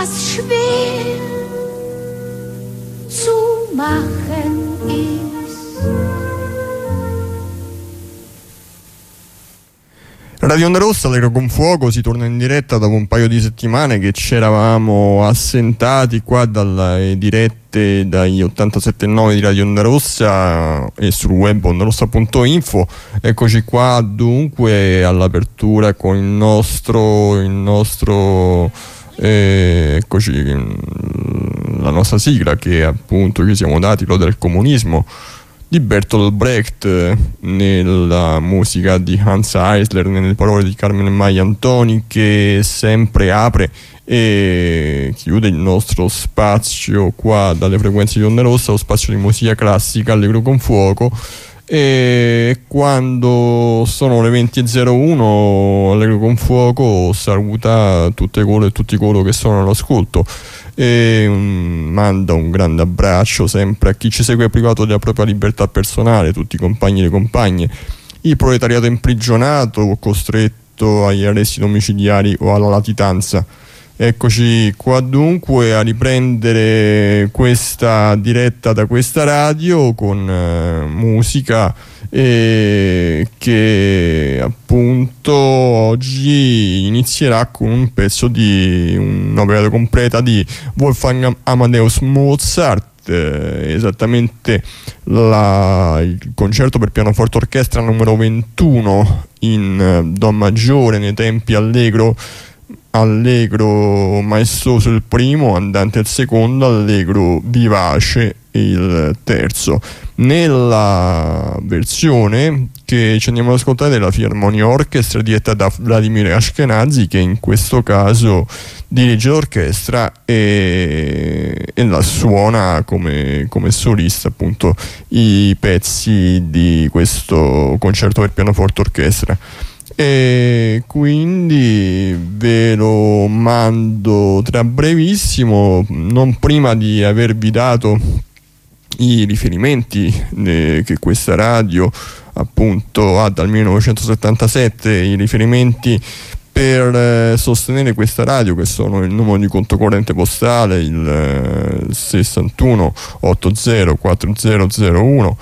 was schwer zu machen ist. Radio Onda Rossa, Allegro con Fuoco, si torna in diretta dopo un paio di settimane che ci eravamo assentati qua dalle dirette dagli 87.9 di Radio Onda Rossa e sul web ondarossa.info. Eccoci qua dunque all'apertura con il nostro eccoci la nostra sigla che appunto ci siamo dati, lo del comunismo di Bertolt Brecht, nella musica di Hans Eisler, nelle parole di Carmen Maia Antoni, che sempre apre e chiude il nostro spazio qua dalle frequenze di Onda Rossa, lo spazio di musica classica Allegro con Fuoco. E quando sono le 20.01 Allegro con Fuoco saluta tutte e tutti coloro che sono all'ascolto e manda un grande abbraccio sempre a chi ci segue privato della propria libertà personale, tutti i compagni e le compagne, il proletariato imprigionato o costretto agli arresti domiciliari o alla latitanza. Eccoci qua dunque a riprendere questa diretta da questa radio con musica che appunto oggi inizierà con un pezzo di un'opera completa di Wolfgang Amadeus Mozart, esattamente il concerto per pianoforte orchestra numero 21 in do maggiore nei tempi allegro maestoso il primo, andante il secondo, allegro vivace il terzo. Nella versione che ci andiamo ad ascoltare della Philharmonia Orchestra diretta da Vladimir Ashkenazy, che in questo caso dirige l'orchestra e la suona come solista appunto i pezzi di questo concerto per pianoforte orchestra. E quindi ve lo mando tra brevissimo, non prima di avervi dato i riferimenti che questa radio appunto ha dal 1977, i riferimenti per sostenere questa radio, che sono il numero di conto corrente postale, il 61 80 4001,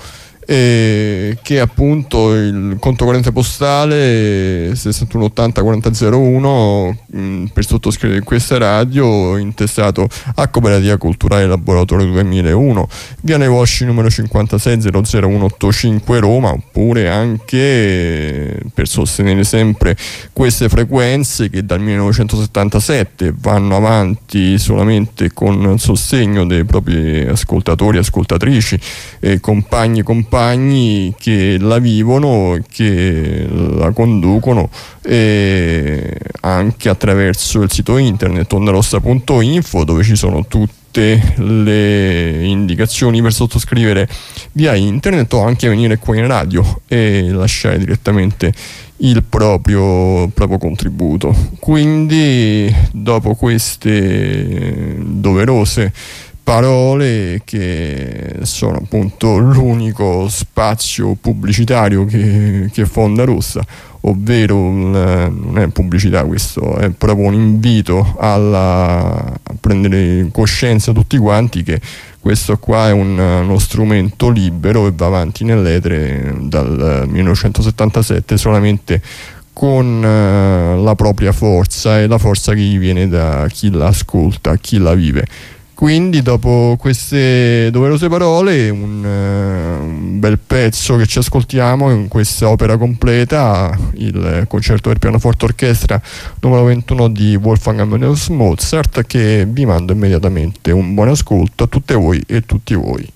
che appunto il conto corrente postale 6180 4001 per sottoscrivere questa radio, intestato a Cooperativa Culturale Laboratorio 2001, via Nevosci numero 56 00185 Roma, oppure anche per sostenere sempre queste frequenze che dal 1977 vanno avanti solamente con il sostegno dei propri ascoltatori, ascoltatrici e compagni che la vivono, che la conducono, e anche attraverso il sito internet ondarossa.info, dove ci sono tutte le indicazioni per sottoscrivere via internet o anche venire qua in radio e lasciare direttamente il proprio contributo. Quindi dopo queste doverose parole, che sono appunto l'unico spazio pubblicitario che fa Onda Rossa, ovvero non è pubblicità, questo è proprio un invito a prendere coscienza tutti quanti che questo qua è uno strumento libero e va avanti nell'etere dal 1977 solamente con la propria forza e la forza che gli viene da chi la ascolta, chi la vive. Quindi dopo queste doverose parole un bel pezzo che ci ascoltiamo in questa opera completa, il concerto per pianoforte orchestra numero 21 di Wolfgang Amadeus Mozart, che vi mando immediatamente un buon ascolto a tutte voi e tutti voi.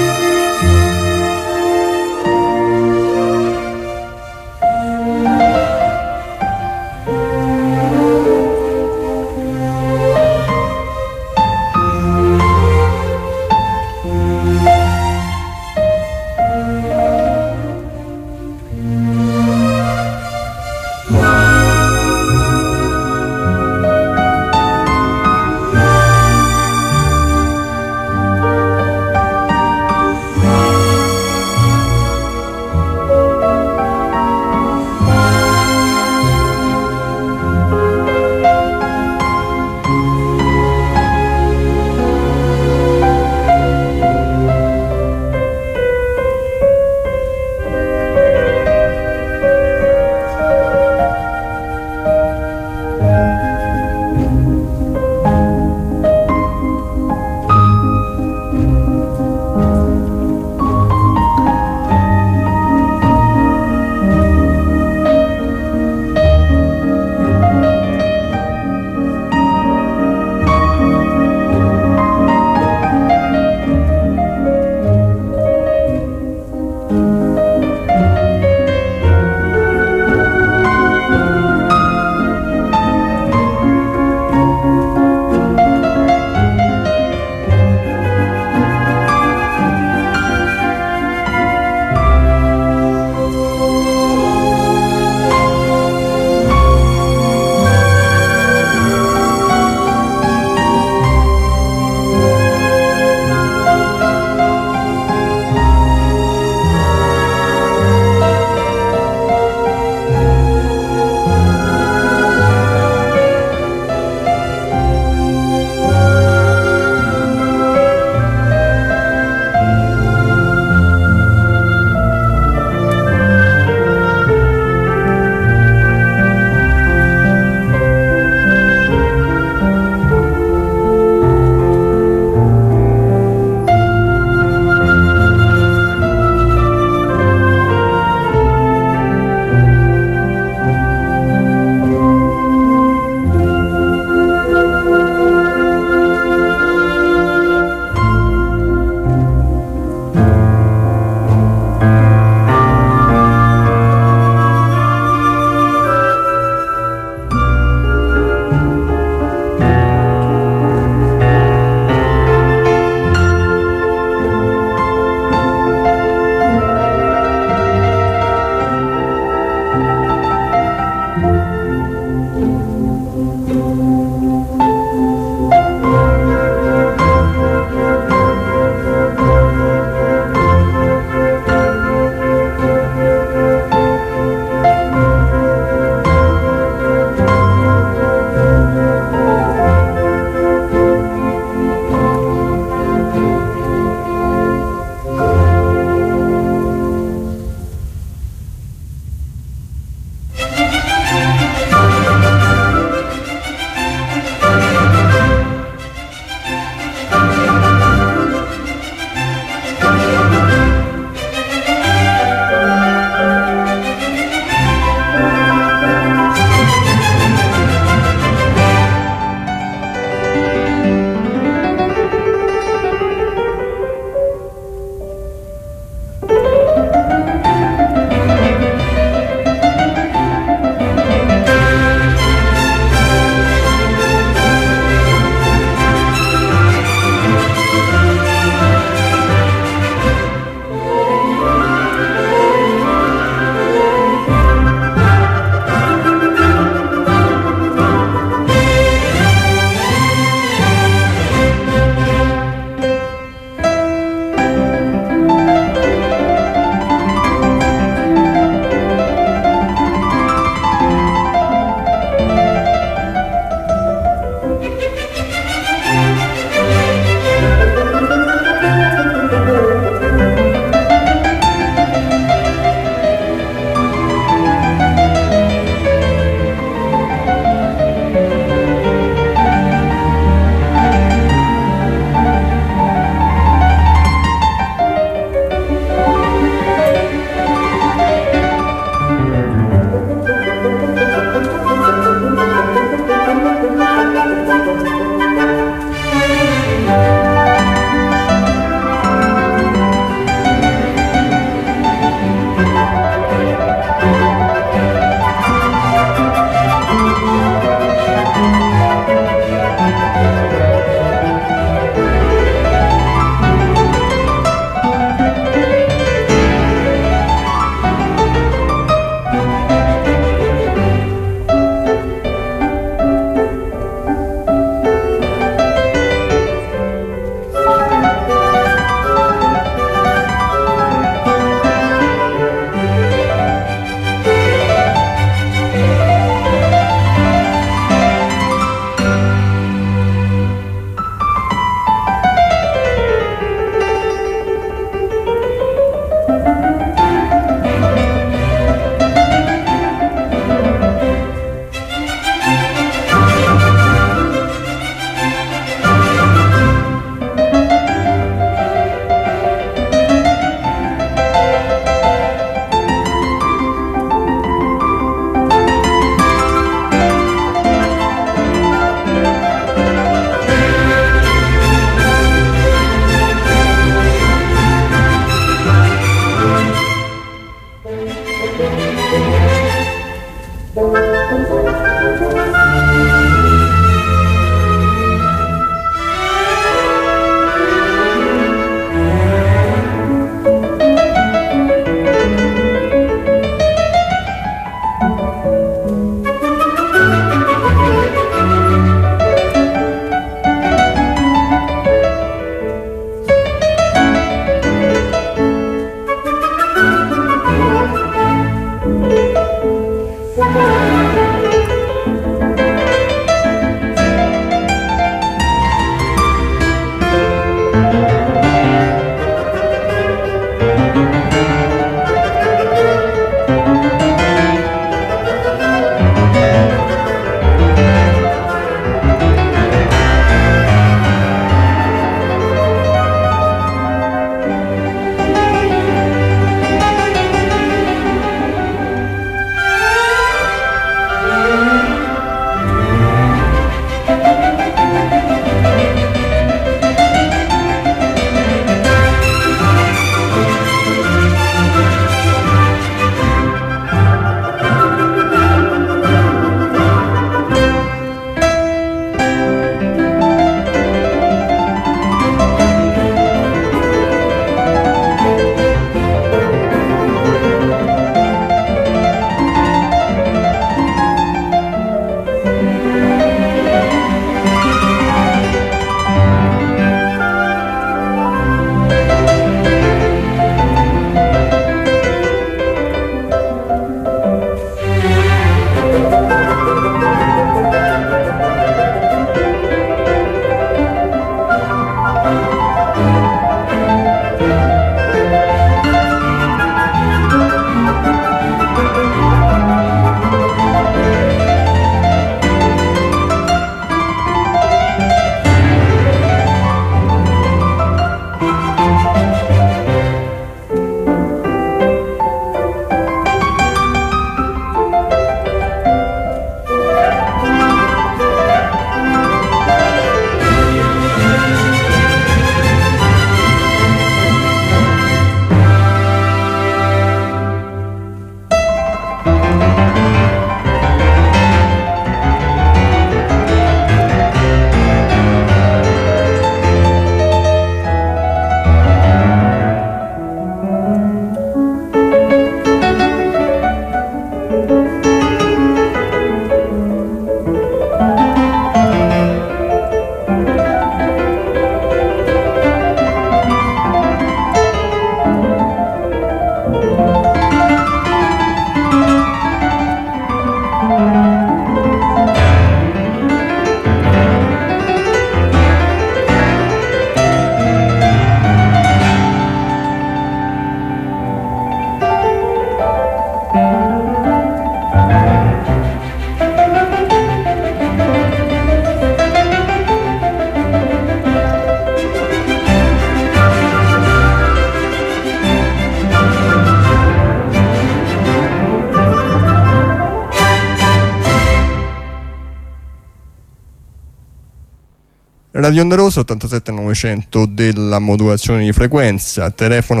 Radio Onda Rossa 87900 della modulazione di frequenza, telefono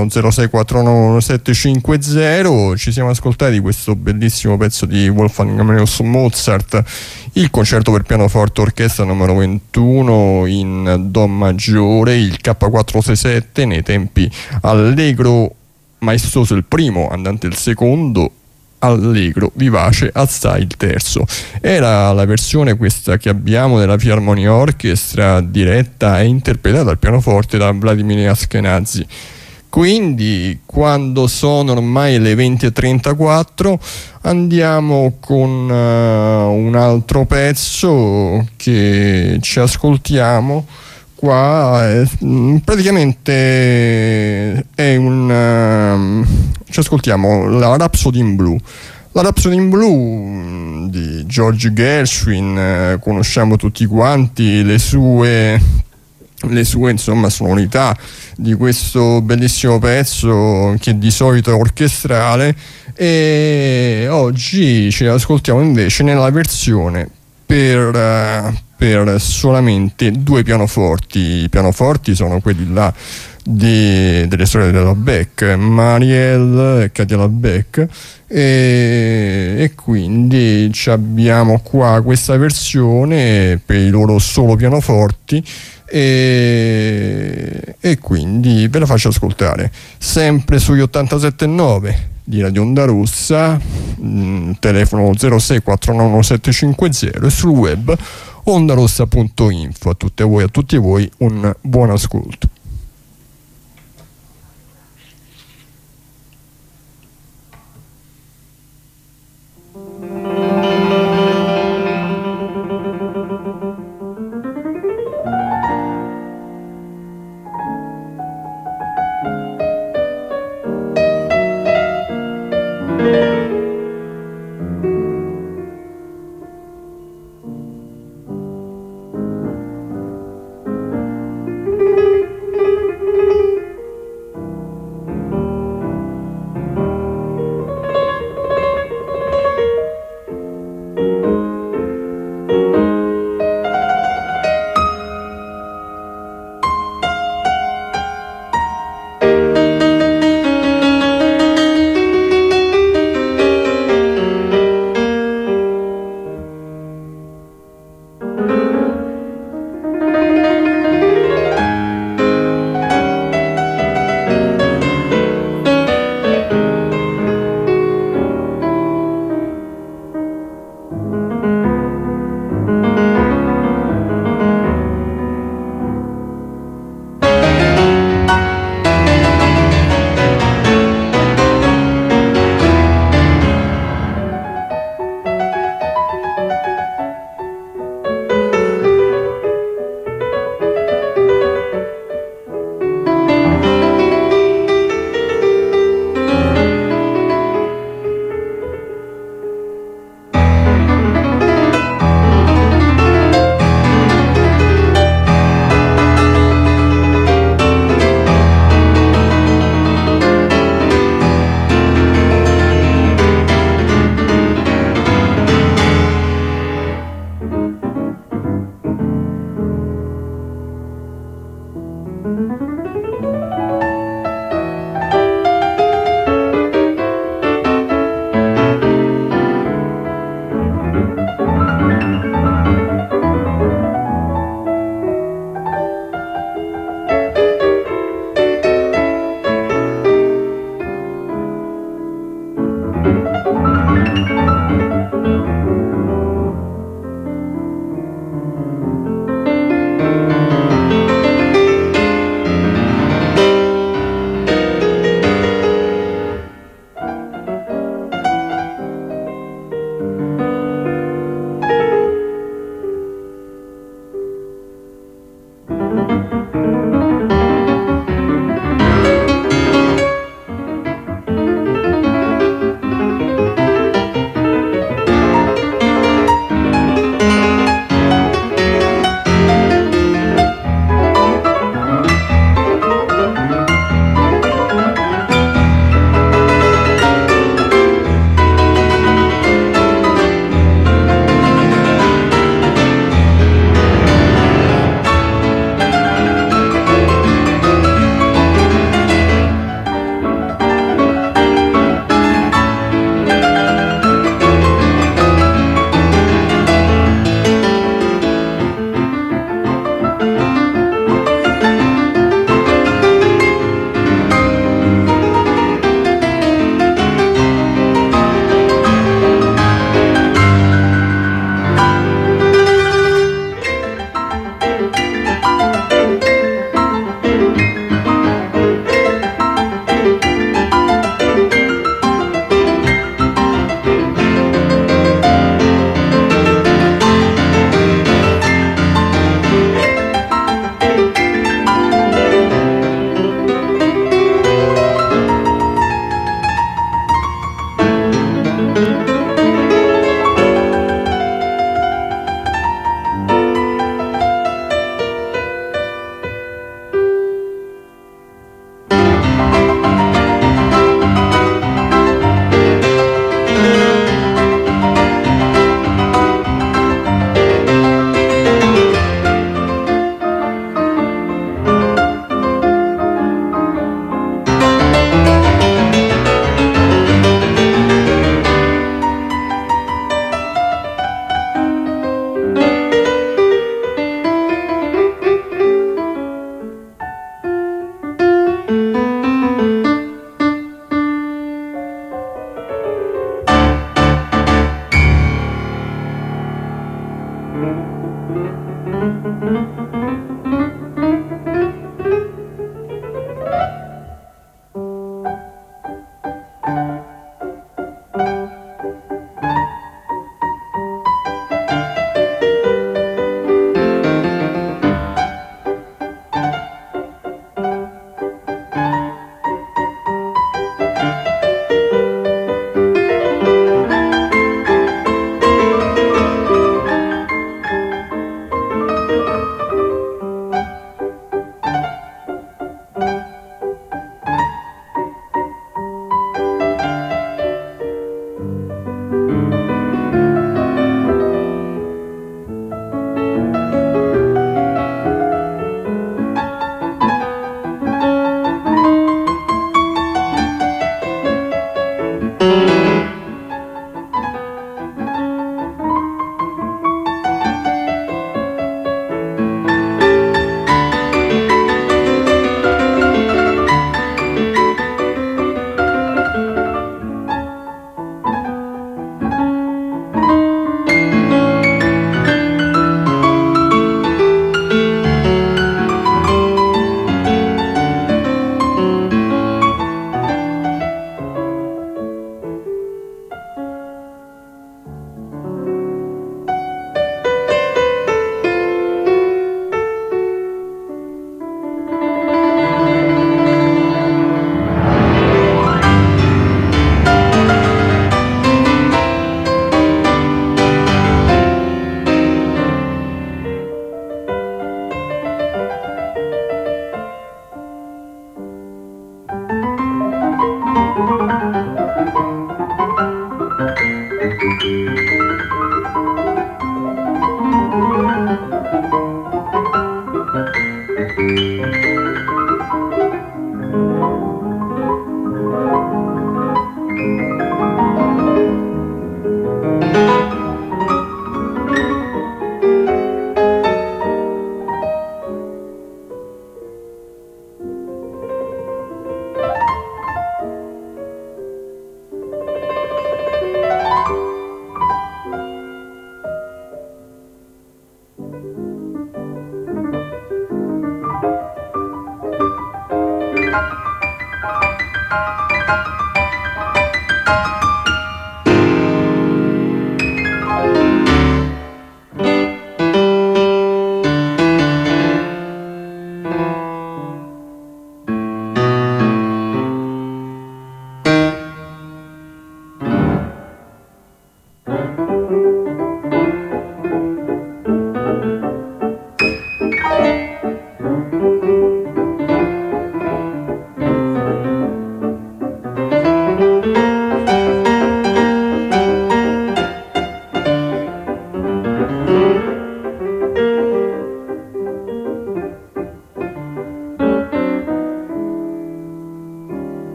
06491750. Ci siamo ascoltati questo bellissimo pezzo di Wolfgang Amadeus Mozart, il concerto per pianoforte orchestra numero 21 in do maggiore, il K467, nei tempi allegro maestoso il primo, andante il secondo, allegro, vivace, assai il terzo. Era la versione questa che abbiamo della Philharmonia Orchestra, diretta e interpretata al pianoforte da Vladimir Ashkenazy. Quindi, quando sono ormai le 20:34, andiamo con un altro pezzo che ci ascoltiamo. Qua praticamente è ci ascoltiamo la Rhapsody in Blue. La Rhapsody in Blue di George Gershwin, conosciamo tutti quanti le sue insomma sonorità di questo bellissimo pezzo che di solito è orchestrale, e oggi ce l'ascoltiamo invece nella versione per solamente due pianoforti. I pianoforti sono quelli là delle storie della Beck, Marielle e Katia Beck, e quindi abbiamo qua questa versione per i loro solo pianoforti, e quindi ve la faccio ascoltare sempre sugli 87.9 di Radio Onda Rossa, telefono 06491750, e sul web ondarossa.info. A tutte voi, a tutti voi, un buon ascolto.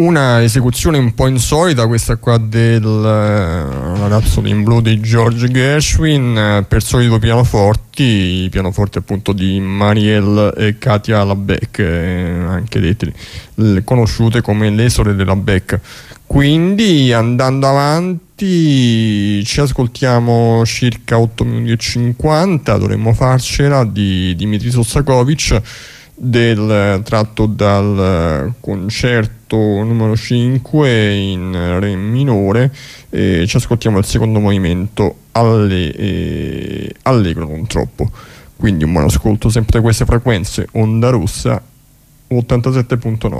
Una esecuzione un po' insolita, questa qua del ragazzo in blu di George Gershwin, per solito pianoforti, i pianoforti appunto di Marielle e Katia Labec, anche dette, conosciute come le sorelle Labec. Quindi andando avanti ci ascoltiamo circa 8 minuti e 50, dovremmo farcela, di Dmitri Sostakovich, tratto dal concerto numero 5 in re minore. Ci ascoltiamo il secondo movimento allegro non troppo. Quindi un buon ascolto sempre da queste frequenze, Onda Rossa 87.9.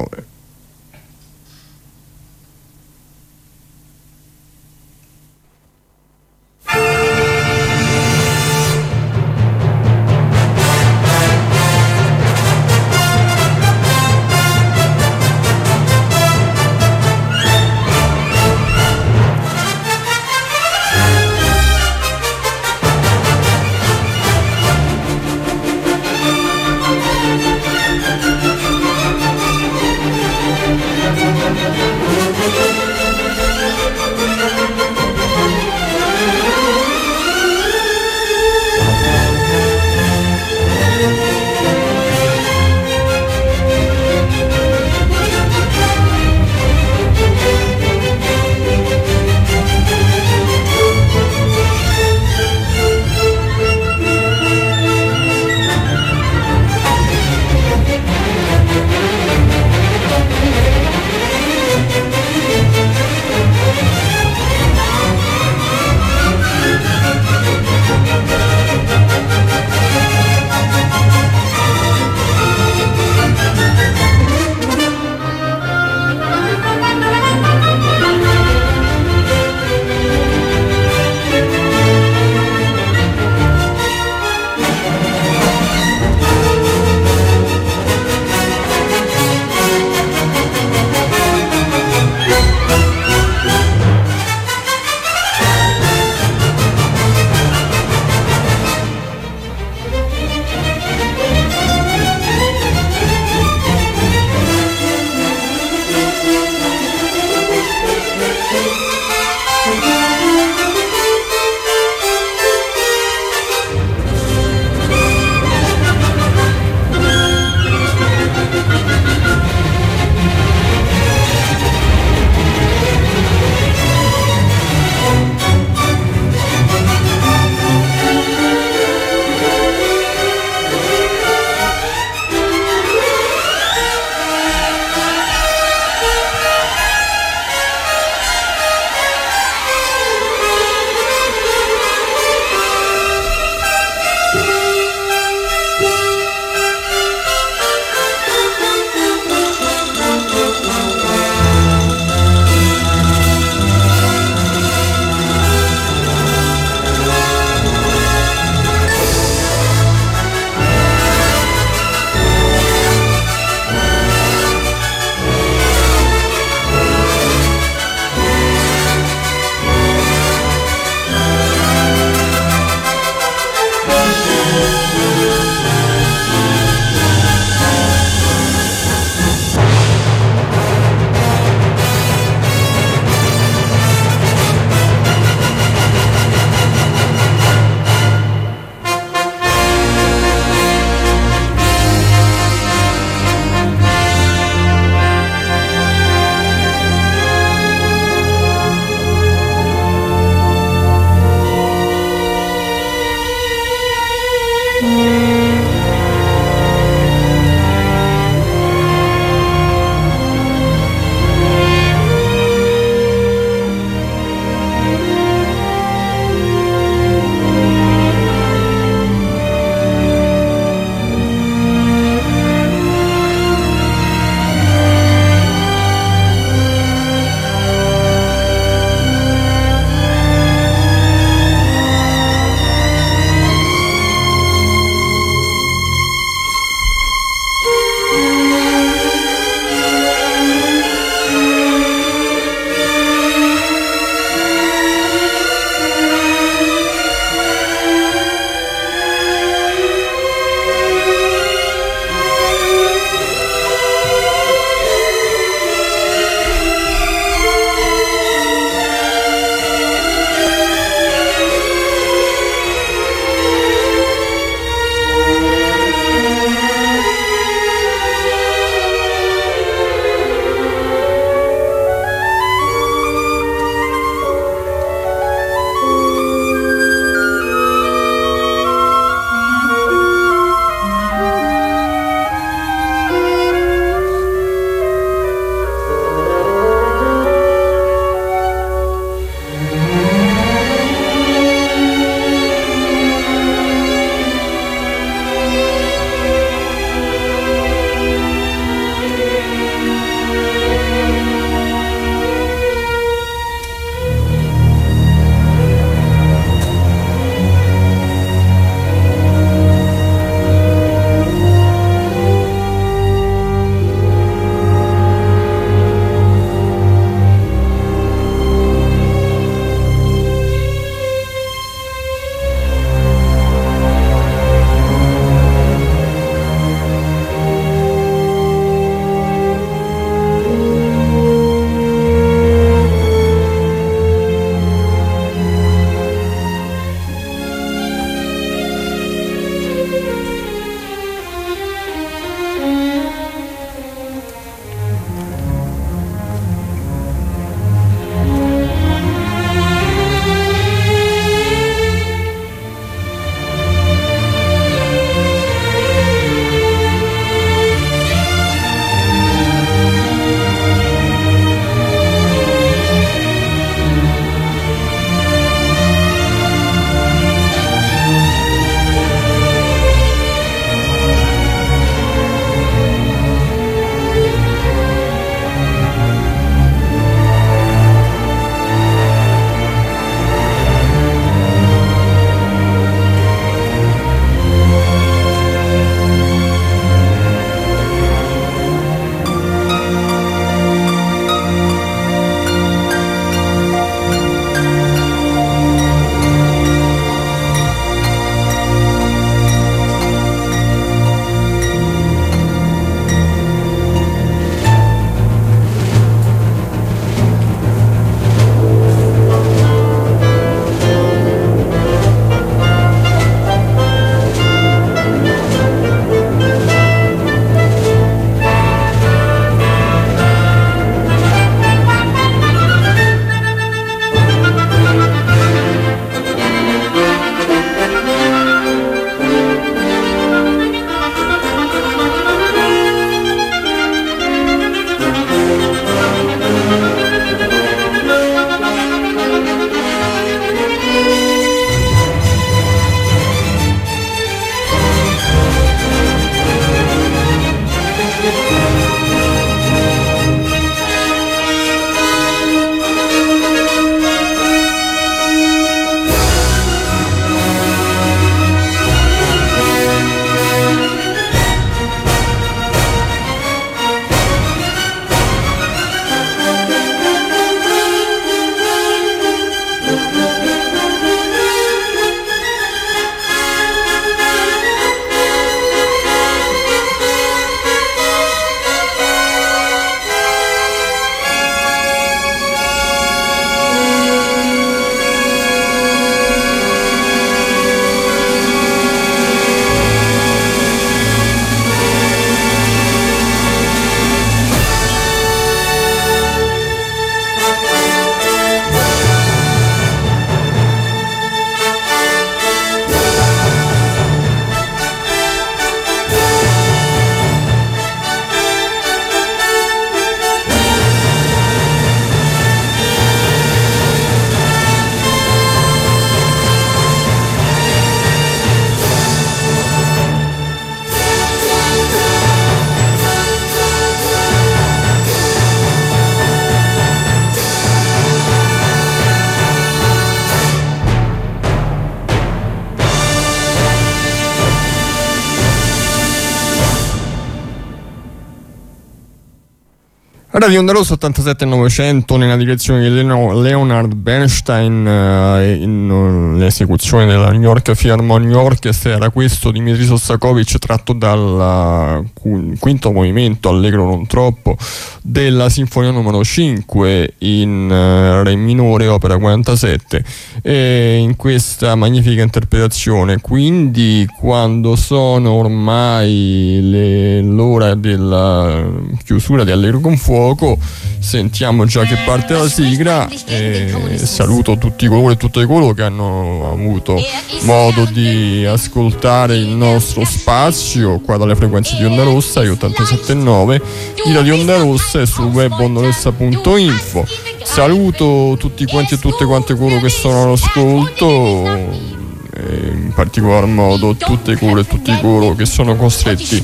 Radio Onda Rossa 87.900 nella direzione di Leonard Bernstein, l'esecuzione della New York Philharmonic Orchestra era questo Dmitri Sostakovich, tratto dal quinto movimento allegro non troppo della sinfonia numero 5 in re minore, opera 47, e in questa magnifica interpretazione. Quindi quando sono ormai l'ora della chiusura di Allegro con Fuoco, sentiamo già che parte la sigla, e saluto tutti coloro e tutte coloro che hanno avuto modo di ascoltare il nostro spazio qua dalle frequenze di Onda Rossa, 87.9 di Radio Onda Rossa e sul web ondorossa.info. Saluto tutti quanti e tutte quante coloro che sono all'ascolto, in particolar modo tutte coloro e tutti coloro che sono costretti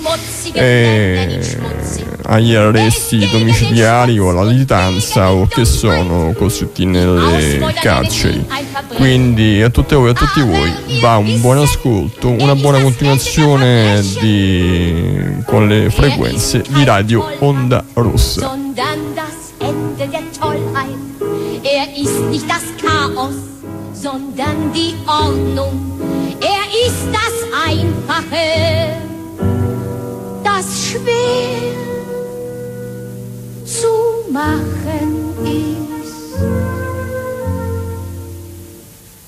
agli arresti domiciliari o alla latitanza o che sono costretti nelle carceri. Quindi a tutte voi e a tutti voi va un buon ascolto, una buona continuazione con le frequenze di Radio Onda Rossa. Sondern die Ordnung, ist das Einfache, das schwer zu machen.